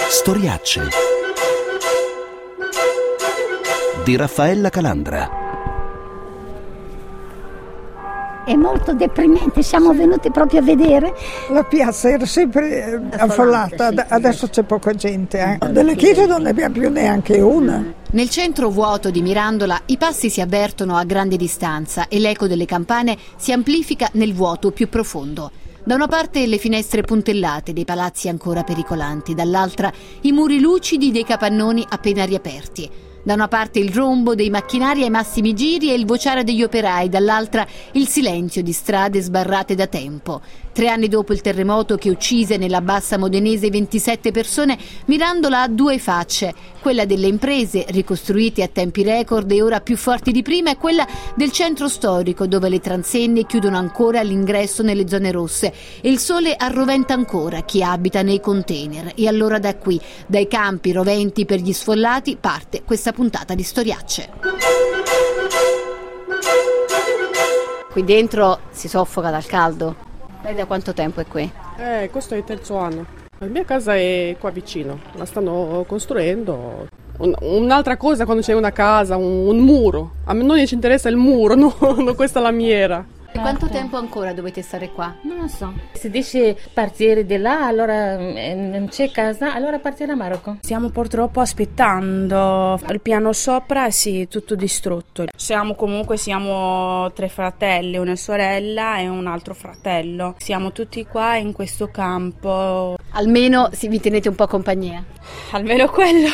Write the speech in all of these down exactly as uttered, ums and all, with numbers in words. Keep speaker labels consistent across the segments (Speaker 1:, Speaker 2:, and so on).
Speaker 1: Storiacce di Raffaella Calandra.
Speaker 2: È molto deprimente, siamo venuti proprio a vedere.
Speaker 3: La piazza era sempre affollata,
Speaker 2: sì.
Speaker 3: Adesso c'è poca gente. Eh. Delle chiese non ne abbiamo più neanche una.
Speaker 4: Nel centro vuoto di Mirandola i passi si avvertono a grande distanza e l'eco delle campane si amplifica nel vuoto più profondo. Da una parte le finestre puntellate dei palazzi ancora pericolanti, dall'altra i muri lucidi dei capannoni appena riaperti. Da una parte il rombo dei macchinari ai massimi giri e il vociare degli operai, dall'altra il silenzio di strade sbarrate da tempo. Tre anni dopo il terremoto che uccise nella bassa modenese ventisette persone, Mirandola ha due facce, quella delle imprese, ricostruite a tempi record e ora più forti di prima, e quella del centro storico, dove le transenne chiudono ancora l'ingresso nelle zone rosse e il sole arroventa ancora chi abita nei container. E allora da qui, dai campi roventi per gli sfollati, parte questa puntata di Storiacce. Qui dentro si soffoca dal caldo. Lei da quanto tempo è qui?
Speaker 5: Eh, questo è il terzo anno. La mia casa è qua vicino, la stanno costruendo. Un, un'altra cosa quando c'è una casa, un, un muro. A noi ci interessa il muro, no, no questa lamiera.
Speaker 4: E quanto tempo ancora dovete stare qua?
Speaker 6: Non lo so. Se dice partire di là, allora non c'è casa, allora partire a Marocco.
Speaker 7: Stiamo purtroppo aspettando. Il piano sopra sì, tutto distrutto. Siamo comunque siamo tre fratelli, una sorella e un altro fratello. Siamo tutti qua in questo campo.
Speaker 4: Almeno si vi tenete un po' compagnia.
Speaker 7: Almeno quello.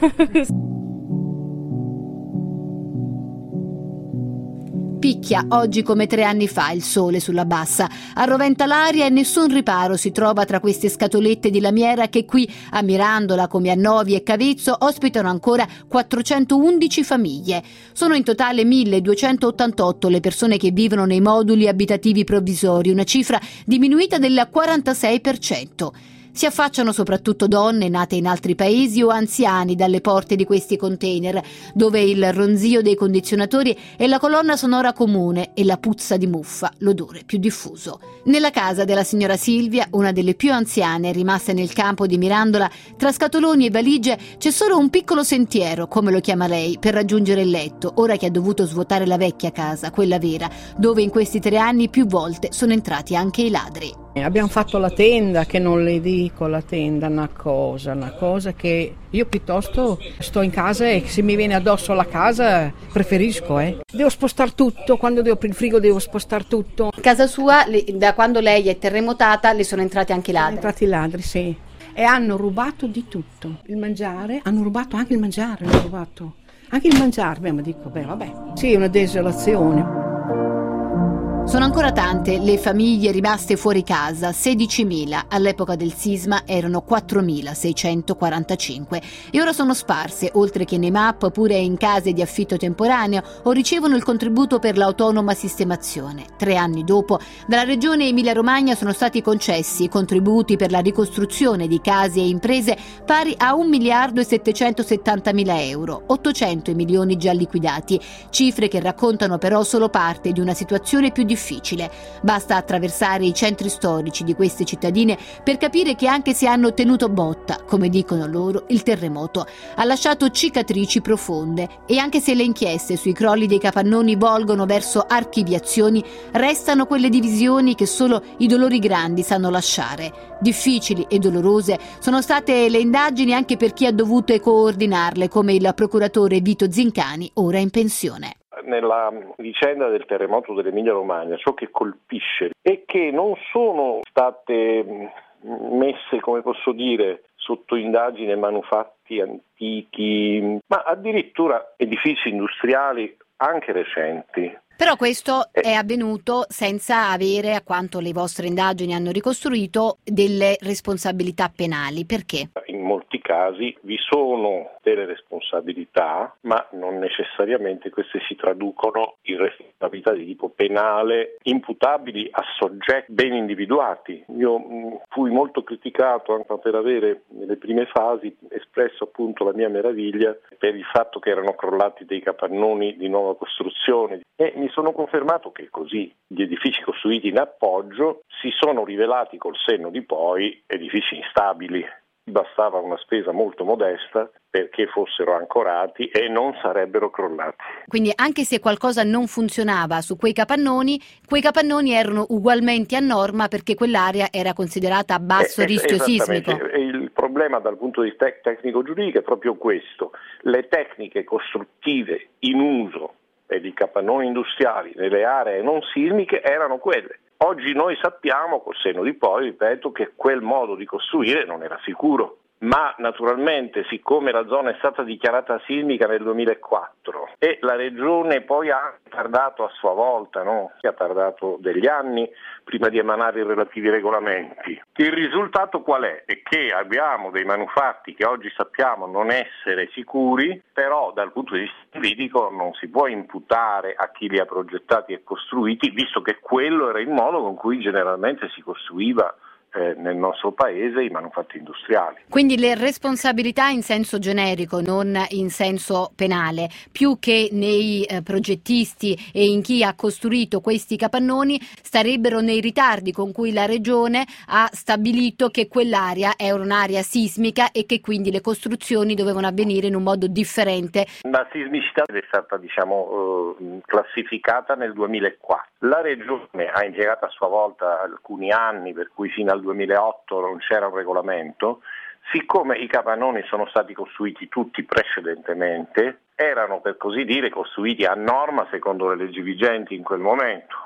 Speaker 4: Picchia oggi come tre anni fa il sole sulla bassa, arroventa l'aria e nessun riparo si trova tra queste scatolette di lamiera che qui a Mirandola come a Novi e Cavezzo ospitano ancora quattrocentoundici famiglie. Sono in totale milleduecentottantotto le persone che vivono nei moduli abitativi provvisori, una cifra diminuita del quarantasei per cento. Si affacciano soprattutto donne nate in altri paesi o anziani dalle porte di questi container, dove il ronzio dei condizionatori è la colonna sonora comune e la puzza di muffa l'odore più diffuso. Nella casa della signora Silvia, una delle più anziane rimaste nel campo di Mirandola, tra scatoloni e valigie c'è solo un piccolo sentiero, come lo chiama lei, per raggiungere il letto, ora che ha dovuto svuotare la vecchia casa, quella vera, dove in questi tre anni più volte sono entrati anche i ladri.
Speaker 8: Abbiamo fatto la tenda, che non le dico la tenda, una cosa, una cosa che io piuttosto sto in casa e se mi viene addosso la casa preferisco, eh. Devo spostare tutto, quando devo aprire il frigo devo spostare tutto.
Speaker 4: In casa sua, da quando lei è terremotata, le sono entrati anche i ladri?
Speaker 8: Sono entrati i ladri, sì. E hanno rubato di tutto. Il mangiare, hanno rubato anche il mangiare, hanno rubato. Anche il mangiare, beh, ma dico, beh, vabbè. Sì, è una desolazione.
Speaker 4: Sono ancora tante le famiglie rimaste fuori casa, sedicimila, all'epoca del sisma erano quattromilaseicentoquarantacinque e ora sono sparse, oltre che nei M A P, pure in case di affitto temporaneo o ricevono il contributo per l'autonoma sistemazione. Tre anni dopo, dalla regione Emilia-Romagna sono stati concessi contributi per la ricostruzione di case e imprese pari a un miliardo e settecentosettantamila euro, ottocento milioni già liquidati, cifre che raccontano però solo parte di una situazione più difficile. difficile. Basta attraversare i centri storici di queste cittadine per capire che anche se hanno tenuto botta, come dicono loro, il terremoto ha lasciato cicatrici profonde e anche se le inchieste sui crolli dei capannoni volgono verso archiviazioni, restano quelle divisioni che solo i dolori grandi sanno lasciare. Difficili e dolorose sono state le indagini anche per chi ha dovuto coordinarle, come il procuratore Vito Zincani, ora in pensione.
Speaker 9: Nella vicenda del terremoto dell'Emilia-Romagna ciò che colpisce è che non sono state messe, come posso dire, sotto indagine manufatti antichi, ma addirittura edifici industriali anche recenti.
Speaker 4: Però questo è avvenuto senza avere, a quanto le vostre indagini hanno ricostruito, delle responsabilità penali. Perché?
Speaker 9: In molti casi vi sono delle responsabilità, ma non necessariamente queste si traducono in responsabilità di tipo penale imputabili a soggetti ben individuati. Io mh, fui molto criticato anche per avere nelle prime fasi espresso appunto la mia meraviglia per il fatto che erano crollati dei capannoni di nuova costruzione e mi sono confermato che così gli edifici costruiti in appoggio si sono rivelati col senno di poi edifici instabili. bastava una spesa molto modesta perché fossero ancorati e non sarebbero crollati.
Speaker 4: Quindi anche se qualcosa non funzionava su quei capannoni, quei capannoni erano ugualmente a norma perché quell'area era considerata a basso
Speaker 9: eh,
Speaker 4: rischio sismico.
Speaker 9: Il problema dal punto di vista tecnico-giuridico è proprio questo: le tecniche costruttive in uso per i capannoni industriali nelle aree non sismiche erano quelle. Oggi noi sappiamo, col senno di poi, ripeto, che quel modo di costruire non era sicuro. Ma naturalmente, siccome la zona è stata dichiarata sismica nel duemilaquattro e la regione poi ha tardato a sua volta, no? Che ha tardato degli anni prima di emanare i relativi regolamenti, il risultato qual è? È che abbiamo dei manufatti che oggi sappiamo non essere sicuri, però dal punto di vista giuridico non si può imputare a chi li ha progettati e costruiti, visto che quello era il modo con cui generalmente si costruiva nel nostro paese i manufatti industriali.
Speaker 4: Quindi le responsabilità in senso generico, non in senso penale, più che nei eh, progettisti e in chi ha costruito questi capannoni, starebbero nei ritardi con cui la regione ha stabilito che quell'area è un'area sismica e che quindi le costruzioni dovevano avvenire in un modo differente.
Speaker 9: La sismicità è stata, diciamo, eh, classificata nel duemilaquattro. La regione ha impiegato a sua volta alcuni anni, per cui fino al duemilaotto non c'era un regolamento. Siccome i capannoni sono stati costruiti tutti precedentemente, erano per così dire costruiti a norma secondo le leggi vigenti in quel momento.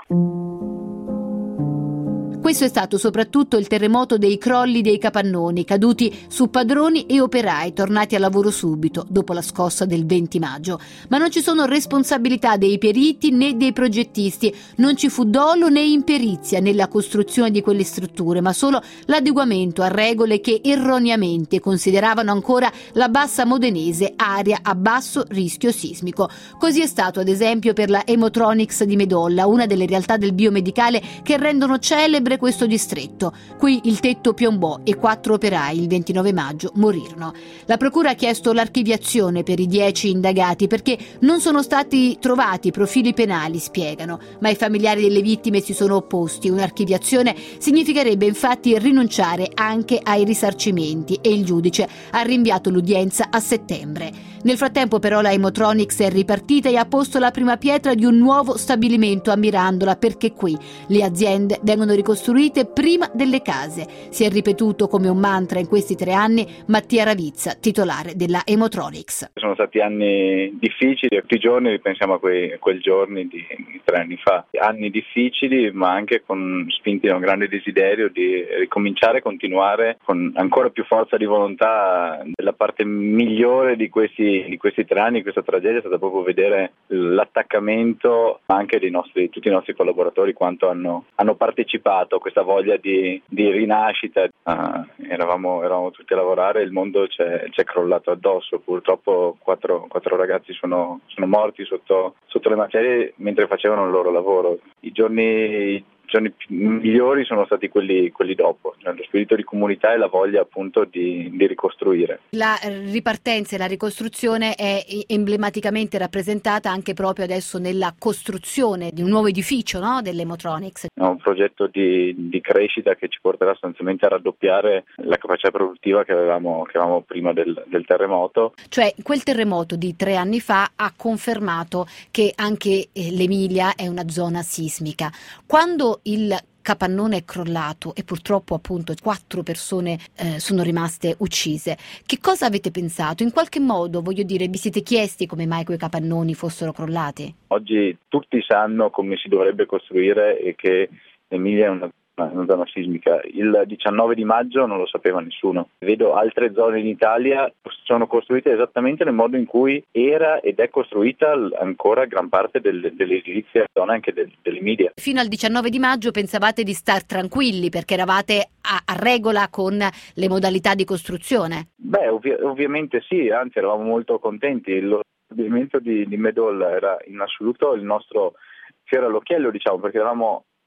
Speaker 4: Questo è stato soprattutto il terremoto dei crolli dei capannoni, caduti su padroni e operai tornati a lavoro subito, dopo la scossa del venti maggio. Ma non ci sono responsabilità dei periti né dei progettisti, non ci fu dolo né imperizia nella costruzione di quelle strutture, ma solo l'adeguamento a regole che erroneamente consideravano ancora la bassa modenese area a basso rischio sismico. Così è stato ad esempio per la Emotronics di Medolla, una delle realtà del biomedicale che rendono celebre questo distretto. Qui il tetto piombò e quattro operai il ventinove maggio morirono. La procura ha chiesto l'archiviazione per i dieci indagati perché non sono stati trovati profili penali, spiegano, ma i familiari delle vittime si sono opposti. Un'archiviazione significherebbe infatti rinunciare anche ai risarcimenti e il giudice ha rinviato l'udienza a settembre. Nel frattempo però la Emotronics è ripartita e ha posto la prima pietra di un nuovo stabilimento a Mirandola, perché qui le aziende vengono ricostruite prima delle case. Si è ripetuto come un mantra in questi tre anni Mattia Ravizza, titolare della Emotronics.
Speaker 10: Sono stati anni difficili, tutti i giorni ripensiamo a quei, a quei giorni di, di tre anni fa. Anni difficili ma anche con, spinti da un grande desiderio di ricominciare e continuare con ancora più forza di volontà. La parte migliore di questi di questi tre anni, questa tragedia, è stata proprio vedere l'attaccamento anche dei nostri, tutti i nostri collaboratori, quanto hanno, hanno partecipato a questa voglia di, di rinascita. Uh, eravamo, eravamo tutti a lavorare, il mondo ci è crollato addosso. Purtroppo quattro, quattro ragazzi sono, sono morti sotto, sotto le macerie mentre facevano il loro lavoro. I giorni I giorni migliori sono stati quelli, quelli dopo, cioè lo spirito di comunità e la voglia appunto di, di ricostruire.
Speaker 4: La ripartenza e la ricostruzione è emblematicamente rappresentata anche proprio adesso nella costruzione di un nuovo edificio, no? dell'Emotronics.
Speaker 10: È un progetto di, di crescita che ci porterà sostanzialmente a raddoppiare la capacità produttiva che avevamo, che avevamo prima del, del terremoto.
Speaker 4: Cioè quel terremoto di tre anni fa ha confermato che anche l'Emilia è una zona sismica. Quando il capannone è crollato e purtroppo appunto quattro persone eh, sono rimaste uccise, che cosa avete pensato? In qualche modo, voglio dire, vi siete chiesti come mai quei capannoni fossero crollati?
Speaker 10: Oggi tutti sanno come si dovrebbe costruire e che l'Emilia è una una zona sismica. Il diciannove di maggio non lo sapeva nessuno. Vedo altre zone in Italia sono costruite esattamente nel modo in cui era ed è costruita ancora gran parte del, dell'edilizia zona anche del, dell'Emilia.
Speaker 4: Fino al diciannove di maggio pensavate di star tranquilli perché eravate a, a regola con le modalità di costruzione?
Speaker 10: Beh, ovvi- ovviamente sì, anzi eravamo molto contenti. Lo stabilimento di, di Medolla era in assoluto il nostro fiore all'occhiello, diciamo, perché eravamo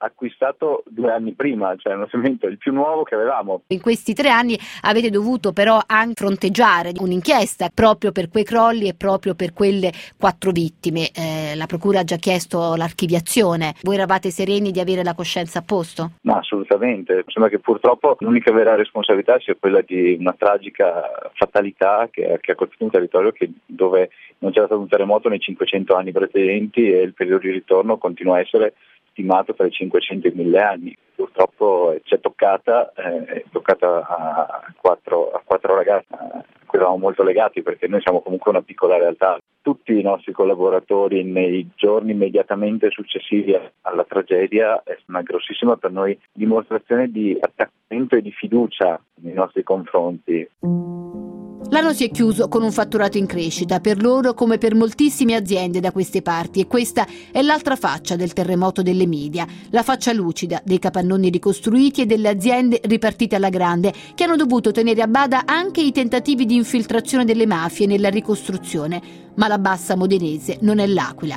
Speaker 10: acquistato due anni prima, cioè un strumento il più nuovo che avevamo.
Speaker 4: In questi tre anni avete dovuto però anche fronteggiare un'inchiesta proprio per quei crolli e proprio per quelle quattro vittime. Eh, la procura ha già chiesto l'archiviazione. Voi eravate sereni di avere la coscienza a posto?
Speaker 10: No, assolutamente. Sembra che purtroppo l'unica vera responsabilità sia quella di una tragica fatalità che, che ha colpito un territorio che, dove non c'era stato un terremoto nei cinquecento anni precedenti e il periodo di ritorno continua a essere stimato tra i cinquecento e i mille anni. Purtroppo ci è toccata, eh, è toccata a quattro, a quattro ragazzi, a cui eravamo molto legati perché noi siamo comunque una piccola realtà. Tutti i nostri collaboratori nei giorni immediatamente successivi alla tragedia è una grossissima per noi dimostrazione di attaccamento e di fiducia nei nostri confronti.
Speaker 4: L'anno si è chiuso con un fatturato in crescita per loro come per moltissime aziende da queste parti e questa è l'altra faccia del terremoto dell'Emilia, la faccia lucida dei capannoni ricostruiti e delle aziende ripartite alla grande che hanno dovuto tenere a bada anche i tentativi di infiltrazione delle mafie nella ricostruzione, ma la Bassa Modenese non è l'Aquila.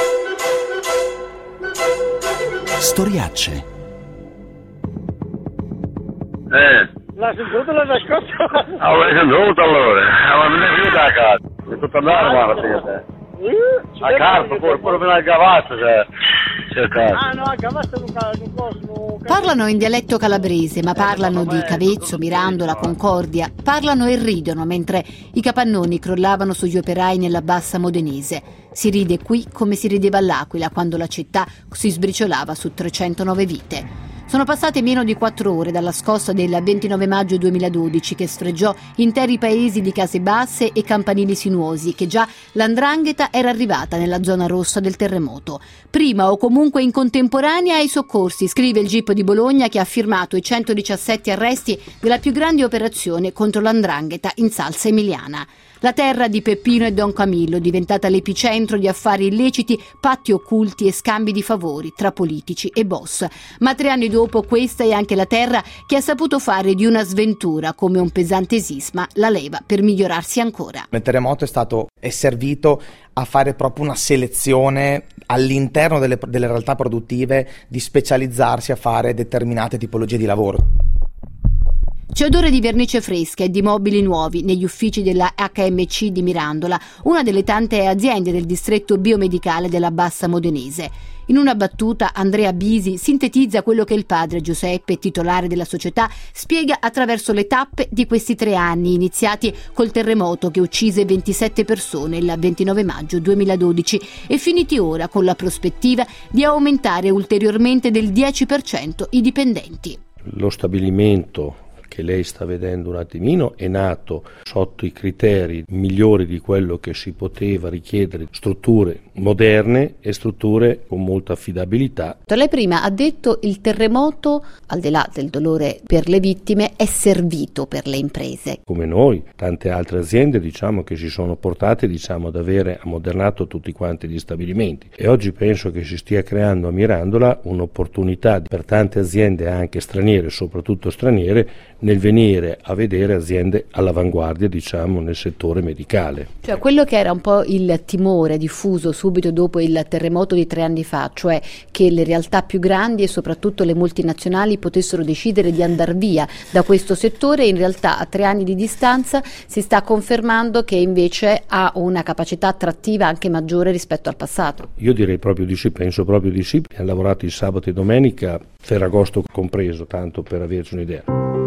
Speaker 1: Storiacce.
Speaker 11: Eh.
Speaker 12: L'ha sentito la nascosta?
Speaker 11: Ah, l'hai sentito allora? Ma non è più da casa. È tutto normale, te. A casa, pure, pure fino al Gavazzo, cioè.
Speaker 12: Ah no, a Gavazzo non posso.
Speaker 4: Parlano in dialetto calabrese, ma parlano di Cavezzo, Mirandola, Concordia. Parlano e ridono mentre i capannoni crollavano sugli operai nella Bassa Modenese. Si ride qui come si rideva all'Aquila quando la città si sbriciolava su trecentonove vite. Sono passate meno di quattro ore dalla scossa del ventinove maggio duemiladodici che sfregiò interi paesi di case basse e campanili sinuosi, che già l'Andrangheta era arrivata nella zona rossa del terremoto. Prima o comunque in contemporanea ai soccorsi, scrive il G I P di Bologna che ha firmato i centodiciassette arresti della più grande operazione contro l'Andrangheta in salsa emiliana. La terra di Peppino e Don Camillo, diventata l'epicentro di affari illeciti, patti occulti e scambi di favori tra politici e boss. Ma tre anni dopo questa è anche la terra che ha saputo fare di una sventura, come un pesante sisma, la leva per migliorarsi ancora.
Speaker 13: Il terremoto è stato è servito a fare proprio una selezione all'interno delle, delle realtà produttive, di specializzarsi a fare determinate tipologie di lavoro.
Speaker 4: C'è odore di vernice fresca e di mobili nuovi negli uffici della H M C di Mirandola, una delle tante aziende del distretto biomedicale della Bassa Modenese. In una battuta Andrea Bisi sintetizza quello che il padre Giuseppe, titolare della società, spiega attraverso le tappe di questi tre anni iniziati col terremoto che uccise ventisette persone il ventinove maggio duemiladodici e finiti ora con la prospettiva di aumentare ulteriormente del dieci per cento i dipendenti.
Speaker 14: Lo stabilimento che lei sta vedendo un attimino è nato sotto i criteri migliori di quello che si poteva richiedere, strutture moderne e strutture con molta affidabilità.
Speaker 4: Lei prima ha detto il terremoto, al di là del dolore per le vittime, è servito per le imprese.
Speaker 14: Come noi, tante altre aziende diciamo che si sono portate diciamo ad avere ammodernato tutti quanti gli stabilimenti e oggi penso che si stia creando a Mirandola un'opportunità per tante aziende anche straniere, soprattutto straniere, nel venire a vedere aziende all'avanguardia diciamo nel settore medicale.
Speaker 4: Cioè quello che era un po' il timore diffuso subito dopo il terremoto di tre anni fa, cioè che le realtà più grandi e soprattutto le multinazionali potessero decidere di andar via da questo settore, in realtà a tre anni di distanza si sta confermando che invece ha una capacità attrattiva anche maggiore rispetto al passato.
Speaker 14: Io direi proprio di sì, penso proprio di sì. Hanno lavorato il sabato e domenica, Ferragosto compreso, tanto per averci un'idea.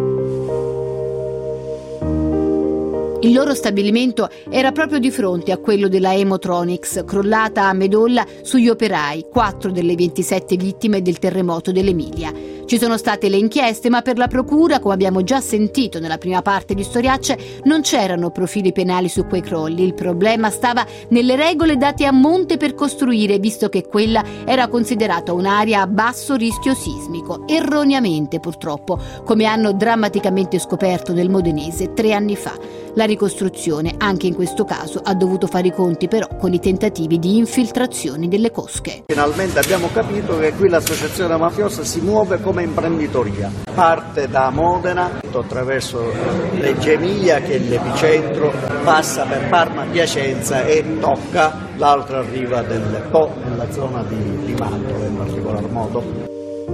Speaker 4: Il loro stabilimento era proprio di fronte a quello della Emotronics, crollata a Medolla sugli operai, quattro delle ventisette vittime del terremoto dell'Emilia. Ci sono state le inchieste, ma per la procura, come abbiamo già sentito nella prima parte di Storiacce, non c'erano profili penali su quei crolli. Il problema stava nelle regole date a monte per costruire, visto che quella era considerata un'area a basso rischio sismico, erroneamente purtroppo, come hanno drammaticamente scoperto nel Modenese tre anni fa. La ricostruzione, anche in questo caso, ha dovuto fare i conti però con i tentativi di infiltrazioni delle cosche.
Speaker 15: Finalmente abbiamo capito che qui l'associazione mafiosa si muove come imprenditoria. Parte da Modena, attraverso Reggio Emilia, che è l'epicentro, passa per Parma, Piacenza e tocca l'altra riva del Po, nella zona di, di Mantova in particolar modo.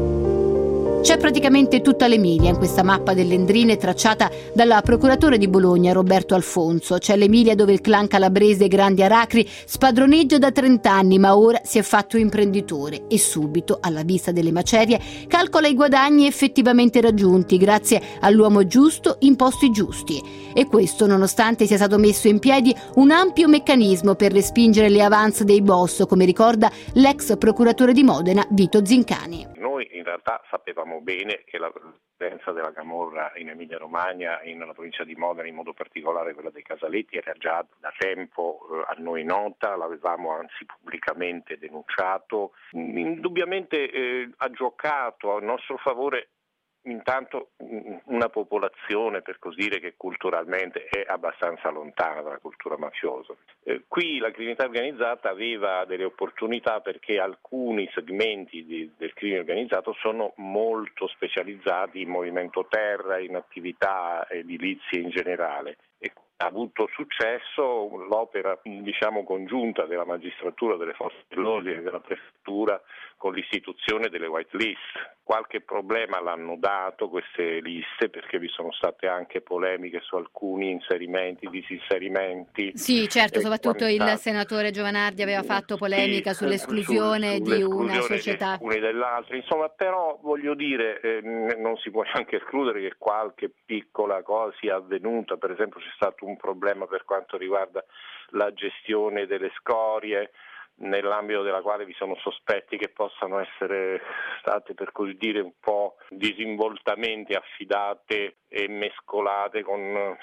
Speaker 4: C'è praticamente tutta l'Emilia in questa mappa delle Endrine tracciata dal procuratore di Bologna Roberto Alfonso. C'è l'Emilia dove il clan calabrese Grandi Aracri spadroneggia da trent'anni, ma ora si è fatto imprenditore e subito, alla vista delle macerie, calcola i guadagni effettivamente raggiunti grazie all'uomo giusto in posti giusti. E questo nonostante sia stato messo in piedi un ampio meccanismo per respingere le avance dei boss, come ricorda l'ex procuratore di Modena Vito Zincani.
Speaker 9: Noi in realtà sapevamo bene che la presenza della camorra in Emilia Romagna, nella provincia di Modena, in modo particolare quella dei Casaletti, era già da tempo eh, a noi nota, l'avevamo anzi pubblicamente denunciato. Indubbiamente eh, ha giocato a nostro favore intanto una popolazione, per così dire, che culturalmente è abbastanza lontana dalla cultura mafiosa. Eh, qui la criminalità organizzata aveva delle opportunità perché alcuni segmenti di, del crimine organizzato sono molto specializzati in movimento terra, in attività edilizie in generale. E ha avuto successo l'opera, diciamo, congiunta della magistratura, delle forze dell'ordine e della prefettura con l'istituzione delle white list. Qualche problema l'hanno dato queste liste perché vi sono state anche polemiche su alcuni inserimenti, disinserimenti.
Speaker 4: Sì, certo, soprattutto il
Speaker 9: quant'altro.
Speaker 4: senatore Giovanardi aveva fatto polemica
Speaker 9: Sì,
Speaker 4: sull'esclusione
Speaker 9: su-
Speaker 4: di una
Speaker 9: sull'esclusione
Speaker 4: società.
Speaker 9: di alcuni dell'altra. Insomma, però voglio dire, eh, non si può neanche escludere che qualche piccola cosa sia avvenuta. Per esempio c'è stato un problema per quanto riguarda la gestione delle scorie, nell'ambito della quale vi sono sospetti che possano essere state, per così dire, un po' disinvoltamente affidate e mescolate con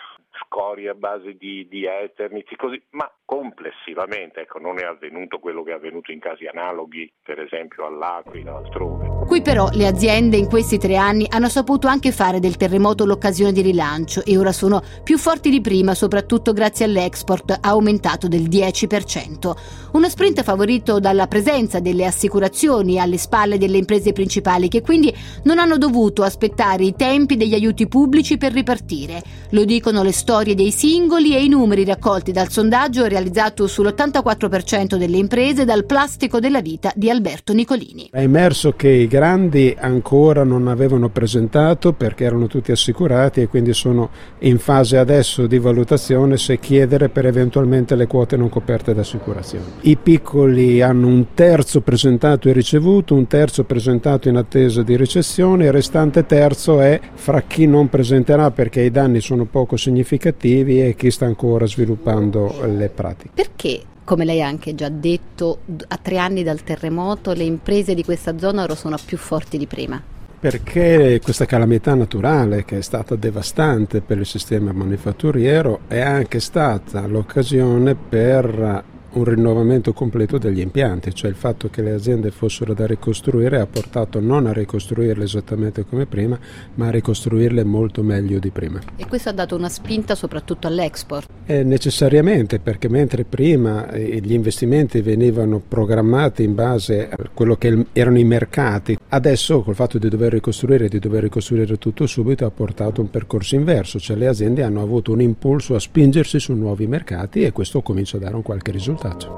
Speaker 9: scorie a base di, di eterniti, così, ma complessivamente ecco, non è avvenuto quello che è avvenuto in casi analoghi, per esempio all'Aquila o altrove.
Speaker 4: Qui però le aziende in questi tre anni hanno saputo anche fare del terremoto l'occasione di rilancio e ora sono più forti di prima, soprattutto grazie all'export aumentato del dieci per cento. Uno sprint favorito dalla presenza delle assicurazioni alle spalle delle imprese principali che quindi non hanno dovuto aspettare i tempi degli aiuti pubblici per ripartire. Lo dicono le storie dei singoli e i numeri raccolti dal sondaggio realizzato sull'ottantaquattro per cento delle imprese dal Plastico della Vita di Alberto Nicolini.
Speaker 16: È emerso che i grandi ancora non avevano presentato perché erano tutti assicurati e quindi sono in fase adesso di valutazione se chiedere per eventualmente le quote non coperte d'assicurazione. I piccoli hanno un terzo presentato e ricevuto, un terzo presentato in attesa di ricezione, il restante terzo è fra chi non presenterà perché i danni sono poco significativi e chi sta ancora sviluppando le pratiche.
Speaker 4: Perché, come lei ha anche già detto, a tre anni dal terremoto le imprese di questa zona ora sono più forti di prima?
Speaker 16: Perché questa calamità naturale che è stata devastante per il sistema manifatturiero è anche stata l'occasione per un rinnovamento completo degli impianti, cioè il fatto che le aziende fossero da ricostruire ha portato non a ricostruirle esattamente come prima, ma a ricostruirle molto meglio di prima.
Speaker 4: E questo ha dato una spinta soprattutto all'export?
Speaker 16: Eh, necessariamente, perché mentre prima eh, gli investimenti venivano programmati in base a quello che erano i mercati, adesso col fatto di dover ricostruire e di dover ricostruire tutto subito ha portato un percorso inverso, cioè le aziende hanno avuto un impulso a spingersi su nuovi mercati e questo comincia a dare un qualche risultato.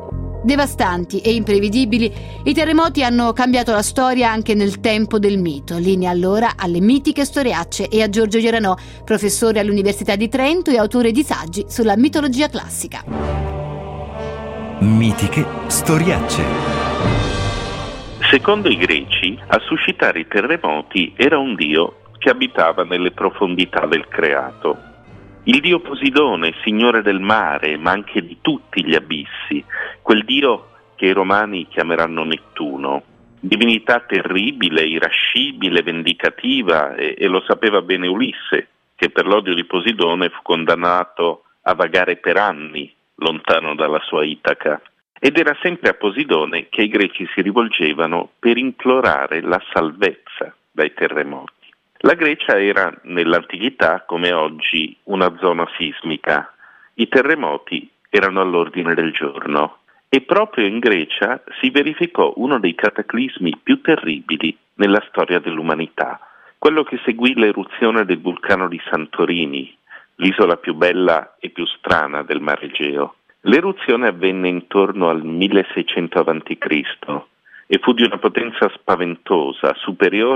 Speaker 4: Devastanti e imprevedibili, i terremoti hanno cambiato la storia anche nel tempo del mito. Linea allora alle mitiche storiacce e a Giorgio Geranò, professore all'Università di Trento e autore di saggi sulla mitologia classica.
Speaker 17: Mitiche storiacce.
Speaker 18: Secondo i greci, a suscitare i terremoti era un dio che abitava nelle profondità del creato. Il dio Poseidone, signore del mare, ma anche di tutti gli abissi, quel dio che i romani chiameranno Nettuno, divinità terribile, irascibile, vendicativa, e, e lo sapeva bene Ulisse, che per l'odio di Poseidone fu condannato a vagare per anni lontano dalla sua Itaca. Ed era sempre a Poseidone che i greci si rivolgevano per implorare la salvezza dai terremoti. La Grecia era nell'antichità, come oggi, una zona sismica. I terremoti erano all'ordine del giorno e proprio in Grecia si verificò uno dei cataclismi più terribili nella storia dell'umanità, quello che seguì l'eruzione del vulcano di Santorini, l'isola più bella e più strana del Mar Egeo. L'eruzione avvenne intorno al milleseicento avanti Cristo e fu di una potenza spaventosa, superiore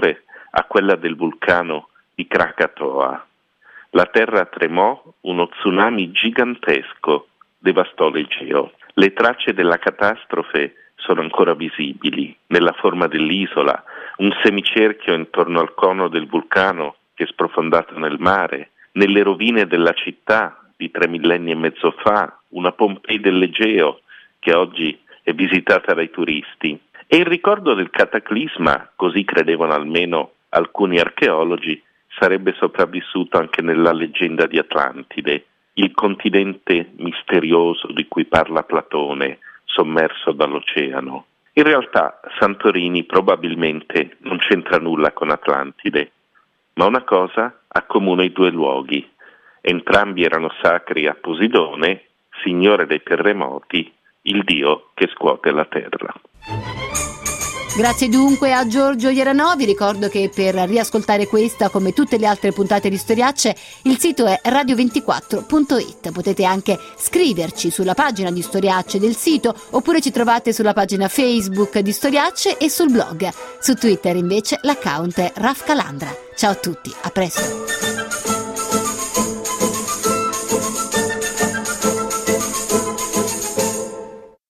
Speaker 18: a quella del vulcano di Krakatoa. La terra tremò, uno tsunami gigantesco devastò l'Egeo. Le tracce della catastrofe sono ancora visibili nella forma dell'isola, un semicerchio intorno al cono del vulcano che è sprofondato nel mare, nelle rovine della città di tre millenni e mezzo fa, una Pompei dell'Egeo che oggi è visitata dai turisti. E il ricordo del cataclisma, così credevano almeno alcuni archeologi, sarebbe sopravvissuto anche nella leggenda di Atlantide, il continente misterioso di cui parla Platone, sommerso dall'oceano. In realtà Santorini probabilmente non c'entra nulla con Atlantide, ma una cosa accomuna i due luoghi. Entrambi erano sacri a Poseidone, signore dei terremoti, il dio che scuote la terra.
Speaker 4: Grazie dunque a Giorgio Ierano. Vi ricordo che per riascoltare questa, come tutte le altre puntate di Storiacce, il sito è radio ventiquattro punto it. Potete anche scriverci sulla pagina di Storiacce del sito, oppure ci trovate sulla pagina Facebook di Storiacce e sul blog. Su Twitter invece l'account è Raf Calandra. Ciao a tutti, a presto.